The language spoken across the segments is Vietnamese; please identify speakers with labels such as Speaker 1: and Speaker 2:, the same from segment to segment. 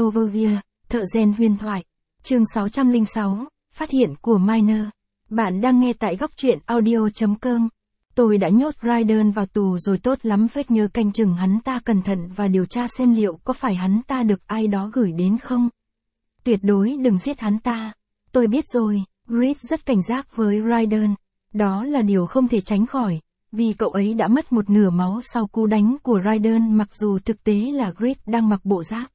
Speaker 1: Overview, thợ rèn huyền thoại. Chương 606, phát hiện của Miner. Bạn đang nghe tại góc truyện audio.com. Tôi đã nhốt Raiden vào tù rồi, tốt lắm phết, nhớ canh chừng hắn ta cẩn thận và điều tra xem liệu có phải hắn ta được ai đó gửi đến không. Tuyệt đối đừng giết hắn ta. Tôi biết rồi, Reed rất cảnh giác với Raiden. Đó là điều không thể tránh khỏi, vì cậu ấy đã mất một nửa máu sau cú đánh của Raiden, mặc dù thực tế là Reed đang mặc bộ giáp.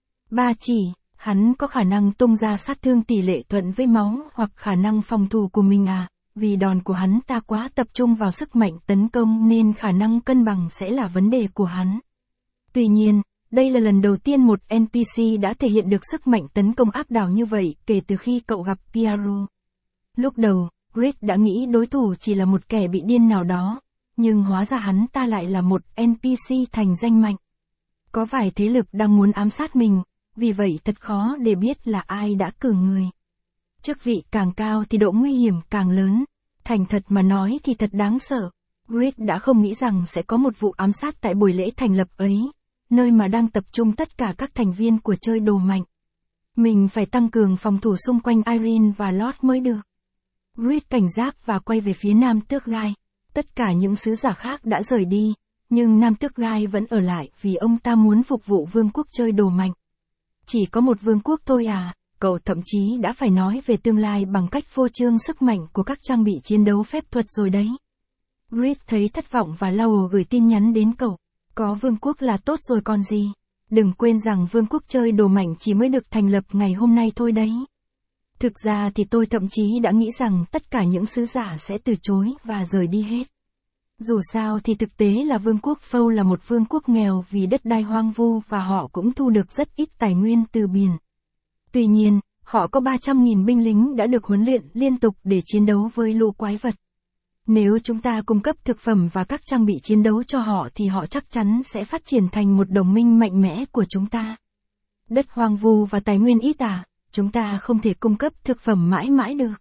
Speaker 1: Ba chỉ, hắn có khả năng tung ra sát thương tỷ lệ thuận với máu hoặc khả năng phòng thủ của mình à, vì đòn của hắn ta quá tập trung vào sức mạnh tấn công nên khả năng cân bằng sẽ là vấn đề của hắn. Tuy nhiên, đây là lần đầu tiên một NPC đã thể hiện được sức mạnh tấn công áp đảo như vậy kể từ khi cậu gặp Piero. Lúc đầu, Reed đã nghĩ đối thủ chỉ là một kẻ bị điên nào đó, nhưng hóa ra hắn ta lại là một NPC thành danh mạnh. Có vài thế lực đang muốn ám sát mình, vì vậy thật khó để biết là ai đã cử người. Chức vị càng cao thì độ nguy hiểm càng lớn. Thành thật mà nói thì thật đáng sợ. Reed đã không nghĩ rằng sẽ có một vụ ám sát tại buổi lễ thành lập ấy, nơi mà đang tập trung tất cả các thành viên của chơi đồ mạnh. Mình phải tăng cường phòng thủ xung quanh Irene và Lord mới được. Reed cảnh giác và quay về phía Nam Tước Gai. Tất cả những sứ giả khác đã rời đi, nhưng Nam Tước Gai vẫn ở lại vì ông ta muốn phục vụ vương quốc chơi đồ mạnh. Chỉ có một vương quốc thôi à? Cậu thậm chí đã phải nói về tương lai bằng cách phô trương sức mạnh của các trang bị chiến đấu phép thuật rồi đấy. Reed thấy thất vọng và Laurel gửi tin nhắn đến cậu. Có vương quốc là tốt rồi còn gì. Đừng quên rằng vương quốc chơi đồ mạnh chỉ mới được thành lập ngày hôm nay thôi đấy. Thực ra thì tôi thậm chí đã nghĩ rằng tất cả những sứ giả sẽ từ chối và rời đi hết. Dù sao thì thực tế là vương quốc Fow là một vương quốc nghèo vì đất đai hoang vu và họ cũng thu được rất ít tài nguyên từ biển. Tuy nhiên, họ có 300.000 binh lính đã được huấn luyện liên tục để chiến đấu với lũ quái vật. Nếu chúng ta cung cấp thực phẩm và các trang bị chiến đấu cho họ thì họ chắc chắn sẽ phát triển thành một đồng minh mạnh mẽ của chúng ta. Đất hoang vu và tài nguyên ít à, chúng ta không thể cung cấp thực phẩm mãi mãi được.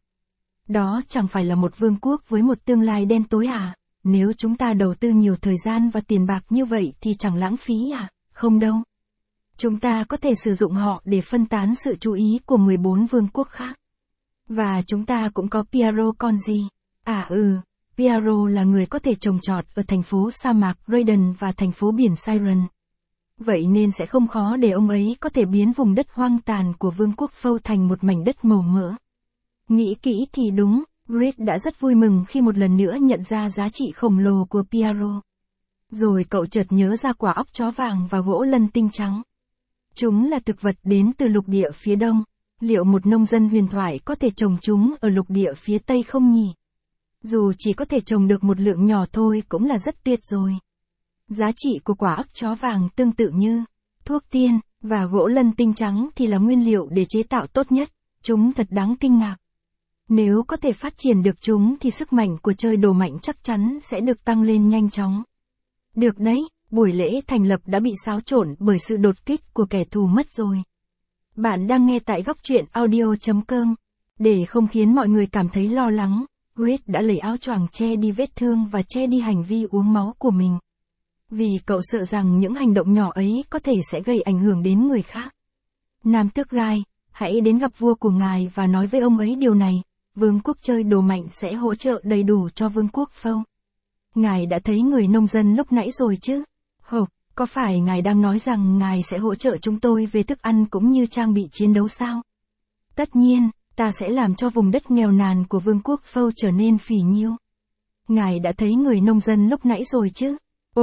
Speaker 1: Đó chẳng phải là một vương quốc với một tương lai đen tối à? Nếu chúng ta đầu tư nhiều thời gian và tiền bạc như vậy thì chẳng lãng phí à? Không đâu. Chúng ta có thể sử dụng họ để phân tán sự chú ý của 14 vương quốc khác. Và chúng ta cũng có Piero còn gì? Piero là người có thể trồng trọt ở thành phố sa mạc Raiden và thành phố biển Siren. Vậy nên sẽ không khó để ông ấy có thể biến vùng đất hoang tàn của vương quốc Fow thành một mảnh đất màu mỡ. Nghĩ kỹ thì đúng, Reed đã rất vui mừng khi một lần nữa nhận ra giá trị khổng lồ của Piero. Rồi cậu chợt nhớ ra quả óc chó vàng và gỗ lân tinh trắng. Chúng là thực vật đến từ lục địa phía đông. Liệu một nông dân huyền thoại có thể trồng chúng ở lục địa phía tây không nhỉ? Dù chỉ có thể trồng được một lượng nhỏ thôi cũng là rất tuyệt rồi. Giá trị của quả óc chó vàng tương tự như thuốc tiên, và gỗ lân tinh trắng thì là nguyên liệu để chế tạo tốt nhất. Chúng thật đáng kinh ngạc. Nếu có thể phát triển được chúng thì sức mạnh của chơi đồ mạnh chắc chắn sẽ được tăng lên nhanh chóng. Được đấy, buổi lễ thành lập đã bị xáo trộn bởi sự đột kích của kẻ thù mất rồi. Bạn đang nghe tại góc truyện audio.com. Để không khiến mọi người cảm thấy lo lắng, Reed đã lấy áo choàng che đi vết thương và che đi hành vi uống máu của mình. Vì cậu sợ rằng những hành động nhỏ ấy có thể sẽ gây ảnh hưởng đến người khác. Nam Tước Gai, hãy đến gặp vua của ngài và nói với ông ấy điều này. Vương quốc chơi đồ mạnh sẽ hỗ trợ đầy đủ cho vương quốc Fow. Ngài đã thấy người nông dân lúc nãy rồi chứ? Có phải ngài đang nói rằng ngài sẽ hỗ trợ chúng tôi về thức ăn cũng như trang bị chiến đấu sao? Tất nhiên, ta sẽ làm cho vùng đất nghèo nàn của vương quốc Fow trở nên phì nhiêu. Ngài đã thấy người nông dân lúc nãy rồi chứ?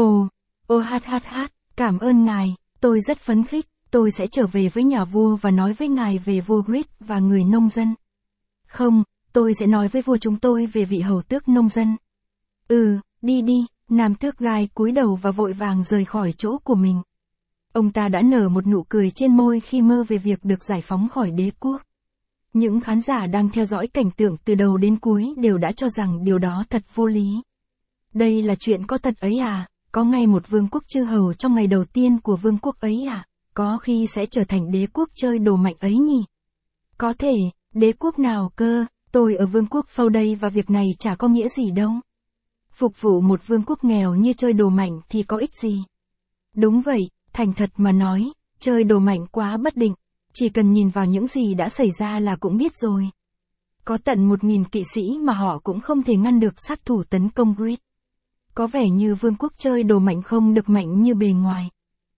Speaker 1: Cảm ơn ngài, tôi rất phấn khích, tôi sẽ trở về với nhà vua và nói với ngài về vua Reed và người nông dân. Không, tôi sẽ nói với vua chúng tôi về vị hầu tước nông dân. Đi đi. Nam Tước Gai cúi đầu và vội vàng rời khỏi chỗ của mình. Ông ta đã nở một nụ cười trên môi khi mơ về việc được giải phóng khỏi đế quốc. Những khán giả đang theo dõi cảnh tượng từ đầu đến cuối đều đã cho rằng điều đó thật vô lý. Đây là chuyện có thật ấy à? Có ngay một vương quốc chư hầu trong ngày đầu tiên của vương quốc ấy à? Có khi sẽ trở thành đế quốc chơi đồ mạnh ấy nhỉ? Có thể, đế quốc nào cơ? Tôi ở vương quốc Fow đây và việc này chả có nghĩa gì đâu. Phục vụ một vương quốc nghèo như chơi đồ mạnh thì có ích gì? Đúng vậy, thành thật mà nói, Chơi đồ mạnh quá bất định. Chỉ cần nhìn vào những gì đã xảy ra là cũng biết rồi. Có tận 1000 kỵ sĩ mà họ cũng không thể ngăn được sát thủ tấn công Grid. Có vẻ như vương quốc chơi đồ mạnh không được mạnh như bề ngoài.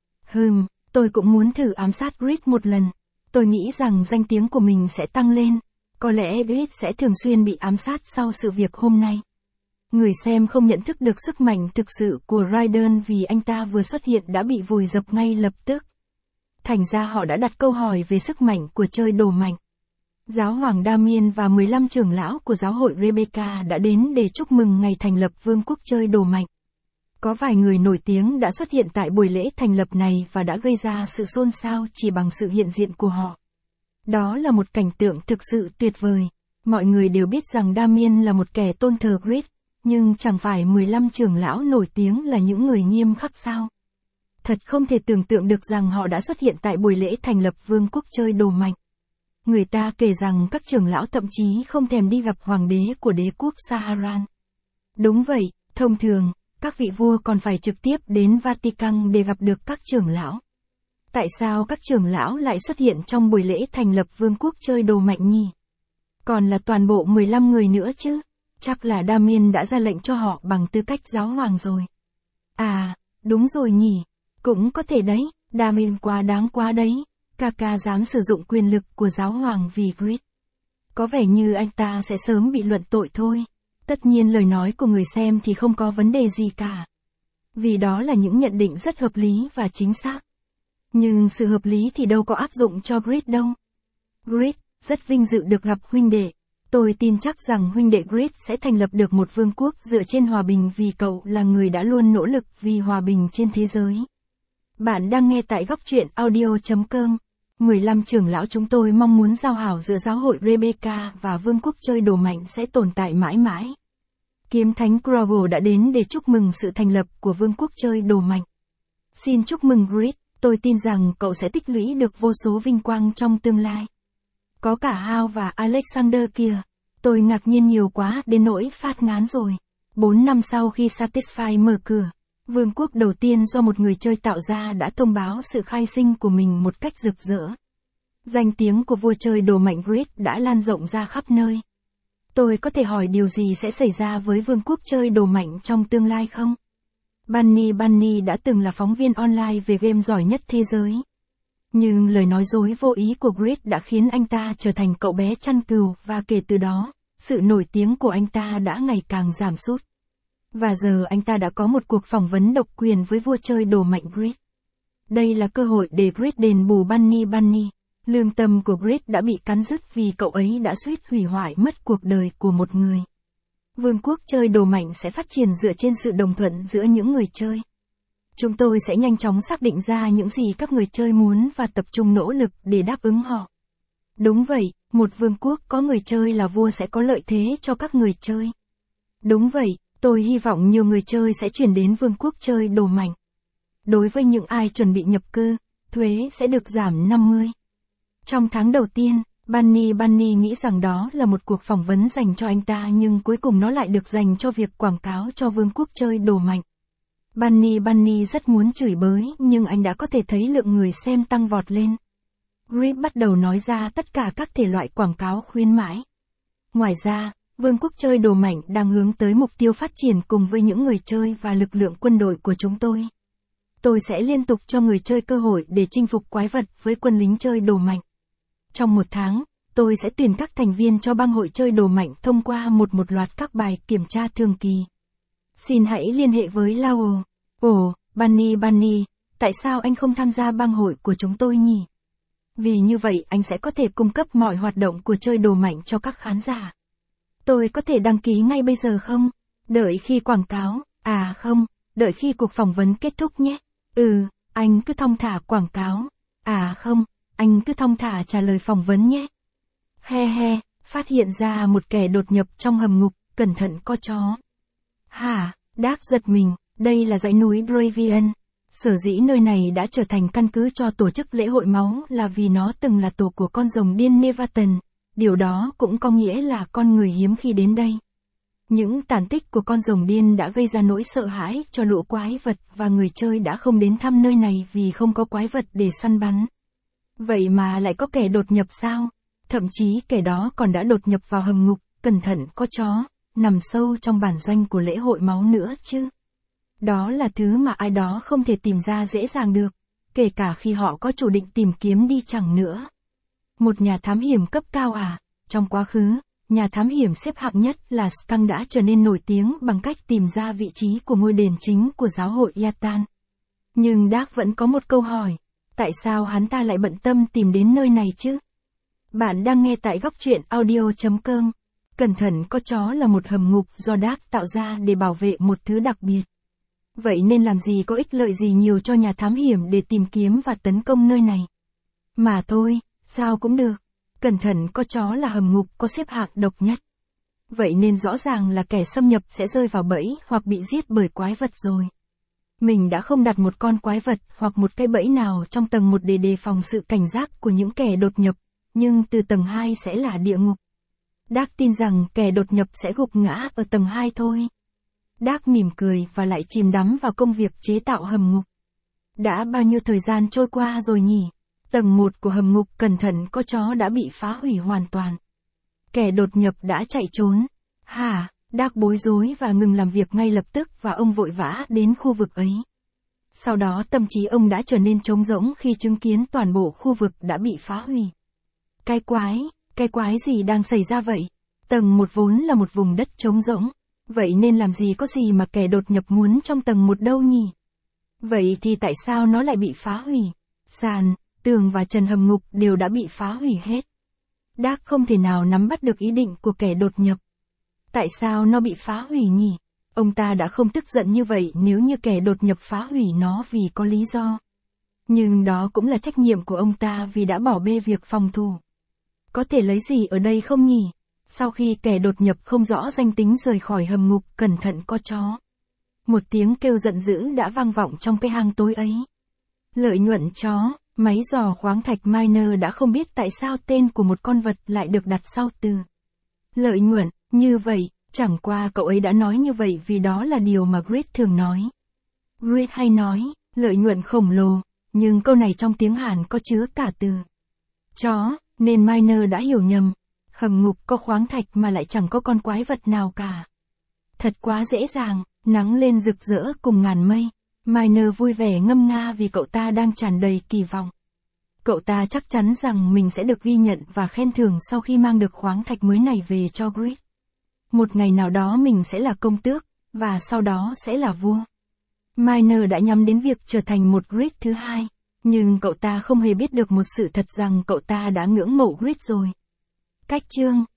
Speaker 1: Tôi cũng muốn thử ám sát Grid một lần. Tôi nghĩ rằng danh tiếng của mình sẽ tăng lên. Có lẽ Grid sẽ thường xuyên bị ám sát sau sự việc hôm nay. Người xem không nhận thức được sức mạnh thực sự của Raiden vì anh ta vừa xuất hiện đã bị vùi dập ngay lập tức. Thành ra họ đã đặt câu hỏi về sức mạnh của chơi đồ mạnh. Giáo hoàng Damien và 15 trưởng lão của giáo hội Rebecca đã đến để chúc mừng ngày thành lập vương quốc chơi đồ mạnh. Có vài người nổi tiếng đã xuất hiện tại buổi lễ thành lập này và đã gây ra sự xôn xao chỉ bằng sự hiện diện của họ. Đó là một cảnh tượng thực sự tuyệt vời. Mọi người đều biết rằng Damien là một kẻ tôn thờ Grid, nhưng chẳng phải 15 trưởng lão nổi tiếng là những người nghiêm khắc sao? Thật không thể tưởng tượng được rằng họ đã xuất hiện tại buổi lễ thành lập vương quốc chơi đồ mạnh. Người ta kể rằng các trưởng lão thậm chí không thèm đi gặp hoàng đế của đế quốc Saharan. Đúng vậy, thông thường, các vị vua còn phải trực tiếp đến Vatican để gặp được các trưởng lão. Tại sao các trưởng lão lại xuất hiện trong buổi lễ thành lập vương quốc chơi đồ mạnh nhỉ? Còn là toàn bộ 15 người nữa chứ? Chắc là Damien đã ra lệnh cho họ bằng tư cách giáo hoàng rồi. À, đúng rồi nhỉ. Cũng có thể đấy, Damien quá đáng quá đấy. Kaka dám sử dụng quyền lực của giáo hoàng vì Grid. Có vẻ như anh ta sẽ sớm bị luận tội thôi. Tất nhiên lời nói của người xem thì không có vấn đề gì cả. Vì đó là những nhận định rất hợp lý và chính xác. Nhưng sự hợp lý thì đâu có áp dụng cho Grid đâu. Grid, rất vinh dự được gặp huynh đệ. Tôi tin chắc rằng huynh đệ Grid sẽ thành lập được một vương quốc dựa trên hòa bình vì cậu là người đã luôn nỗ lực vì hòa bình trên thế giới. Bạn đang nghe tại góc truyện audio.com. 15 trưởng lão chúng tôi mong muốn giao hảo giữa giáo hội Rebecca và vương quốc chơi đồ mạnh sẽ tồn tại mãi mãi. Kiếm thánh Grogle đã đến để chúc mừng sự thành lập của vương quốc chơi đồ mạnh. Xin chúc mừng Grid, tôi tin rằng cậu sẽ tích lũy được vô số vinh quang trong tương lai. Có cả Hal và Alexander kìa. Tôi ngạc nhiên nhiều quá đến nỗi phát ngán rồi. 4 năm sau khi Satisfy mở cửa, vương quốc đầu tiên do một người chơi tạo ra đã thông báo sự khai sinh của mình một cách rực rỡ. Danh tiếng của vua chơi đồ mạnh Grid đã lan rộng ra khắp nơi. Tôi có thể hỏi điều gì sẽ xảy ra với vương quốc chơi đồ mạnh trong tương lai không? Bunny đã từng là phóng viên online về game giỏi nhất thế giới. Nhưng lời nói dối vô ý của Grid đã khiến anh ta trở thành cậu bé chăn cừu và kể từ đó, sự nổi tiếng của anh ta đã ngày càng giảm sút. Và giờ anh ta đã có một cuộc phỏng vấn độc quyền với vua chơi đồ mạnh Grid. Đây là cơ hội để Grid đền bù Bunny. Lương tâm của Grid đã bị cắn rứt vì cậu ấy đã suýt hủy hoại mất cuộc đời của một người. Vương quốc chơi đồ mạnh sẽ phát triển dựa trên sự đồng thuận giữa những người chơi. Chúng tôi sẽ nhanh chóng xác định ra những gì các người chơi muốn và tập trung nỗ lực để đáp ứng họ. Đúng vậy, một vương quốc có người chơi là vua sẽ có lợi thế cho các người chơi. Đúng vậy, tôi hy vọng nhiều người chơi sẽ chuyển đến vương quốc chơi đồ mạnh. Đối với những ai chuẩn bị nhập cư, thuế sẽ được giảm 50. Trong tháng đầu tiên, Bunny nghĩ rằng đó là một cuộc phỏng vấn dành cho anh ta nhưng cuối cùng nó lại được dành cho việc quảng cáo cho vương quốc chơi đồ mạnh. Bunny rất muốn chửi bới nhưng anh đã có thể thấy lượng người xem tăng vọt lên. Grid bắt đầu nói ra tất cả các thể loại quảng cáo khuyến mãi. Ngoài ra, vương quốc chơi đồ mạnh đang hướng tới mục tiêu phát triển cùng với những người chơi và lực lượng quân đội của chúng tôi. Tôi sẽ liên tục cho người chơi cơ hội để chinh phục quái vật với quân lính chơi đồ mạnh. Trong một tháng, tôi sẽ tuyển các thành viên cho bang hội chơi đồ mạnh thông qua một loạt các bài kiểm tra thường kỳ. Xin hãy liên hệ với Lao. Ồ, Bunny, tại sao anh không tham gia bang hội của chúng tôi nhỉ? Vì như vậy anh sẽ có thể cung cấp mọi hoạt động của chơi đồ mạnh cho các khán giả. Tôi có thể đăng ký ngay bây giờ không? Đợi khi quảng cáo, không, đợi khi cuộc phỏng vấn kết thúc nhé. Anh cứ thong thả quảng cáo. Không, anh cứ thong thả trả lời phỏng vấn nhé. Phát hiện ra một kẻ đột nhập trong hầm ngục, cẩn thận có chó. Hả, Dark giật mình, đây là dãy núi Dravian. Sở dĩ nơi này đã trở thành căn cứ cho tổ chức lễ hội máu là vì nó từng là tổ của con rồng điên Nevaton. Điều đó cũng có nghĩa là con người hiếm khi đến đây. Những tàn tích của con rồng điên đã gây ra nỗi sợ hãi cho lũ quái vật và người chơi đã không đến thăm nơi này vì không có quái vật để săn bắn. Vậy mà lại có kẻ đột nhập sao? Thậm chí kẻ đó còn đã đột nhập vào hầm ngục, cẩn thận có chó, nằm sâu trong bản doanh của lễ hội máu nữa chứ. Đó là thứ mà ai đó không thể tìm ra dễ dàng được, kể cả khi họ có chủ định tìm kiếm đi chẳng nữa. Một nhà thám hiểm cấp cao à? Trong quá khứ, nhà thám hiểm xếp hạng nhất là Skunk đã trở nên nổi tiếng bằng cách tìm ra vị trí của ngôi đền chính của giáo hội Yatan. Nhưng Dark vẫn có một câu hỏi, tại sao hắn ta lại bận tâm tìm đến nơi này chứ? Bạn đang nghe tại góc truyện audio.com. Cẩn thận có chó là một hầm ngục do Dark tạo ra để bảo vệ một thứ đặc biệt. Vậy nên làm gì có ích lợi gì nhiều cho nhà thám hiểm để tìm kiếm và tấn công nơi này? Mà thôi, sao cũng được. Cẩn thận có chó là hầm ngục có xếp hạng độc nhất. Vậy nên rõ ràng là kẻ xâm nhập sẽ rơi vào bẫy hoặc bị giết bởi quái vật rồi. Mình đã không đặt một con quái vật hoặc một cái bẫy nào trong tầng 1 để đề phòng sự cảnh giác của những kẻ đột nhập, nhưng từ tầng 2 sẽ là địa ngục. Dark tin rằng kẻ đột nhập sẽ gục ngã ở tầng 2 thôi. Dark mỉm cười và lại chìm đắm vào công việc chế tạo hầm ngục. Đã bao nhiêu thời gian trôi qua rồi nhỉ? Tầng 1 của hầm ngục cẩn thận có chó đã bị phá hủy hoàn toàn. Kẻ đột nhập đã chạy trốn. Hả? Dark bối rối và ngừng làm việc ngay lập tức và ông vội vã đến khu vực ấy. Sau đó tâm trí ông đã trở nên trống rỗng khi chứng kiến toàn bộ khu vực đã bị phá hủy. Cái quái gì đang xảy ra vậy? Tầng 1 vốn là một vùng đất trống rỗng. Vậy nên làm gì có gì mà kẻ đột nhập muốn trong tầng 1 đâu nhỉ? Vậy thì tại sao nó lại bị phá hủy? Sàn, tường và trần hầm ngục đều đã bị phá hủy hết. Dark không thể nào nắm bắt được ý định của kẻ đột nhập. Tại sao nó bị phá hủy nhỉ? Ông ta đã không tức giận như vậy nếu như kẻ đột nhập phá hủy nó vì có lý do. Nhưng đó cũng là trách nhiệm của ông ta vì đã bỏ bê việc phòng thủ. Có thể lấy gì ở đây không nhỉ? Sau khi kẻ đột nhập không rõ danh tính rời khỏi hầm ngục, cẩn thận có chó. Một tiếng kêu giận dữ đã vang vọng trong cái hang tối ấy. Lợi nhuận chó, máy dò khoáng thạch Miner đã không biết tại sao tên của một con vật lại được đặt sau từ lợi nhuận, như vậy, chẳng qua cậu ấy đã nói như vậy vì đó là điều mà Grid thường nói. Grid hay nói, lợi nhuận khổng lồ, nhưng câu này trong tiếng Hàn có chứa cả từ chó, nên Miner đã hiểu nhầm. Hầm ngục có khoáng thạch mà lại chẳng có con quái vật nào cả. Thật quá dễ dàng, nắng lên rực rỡ cùng ngàn mây. Miner vui vẻ ngâm nga vì cậu ta đang tràn đầy kỳ vọng. Cậu ta chắc chắn rằng mình sẽ được ghi nhận và khen thưởng sau khi mang được khoáng thạch mới này về cho Grid. Một ngày nào đó mình sẽ là công tước, và sau đó sẽ là vua. Miner đã nhắm đến việc trở thành một Grid thứ hai, nhưng cậu ta không hề biết được một sự thật rằng cậu ta đã ngưỡng mộ Grid rồi. Cách chương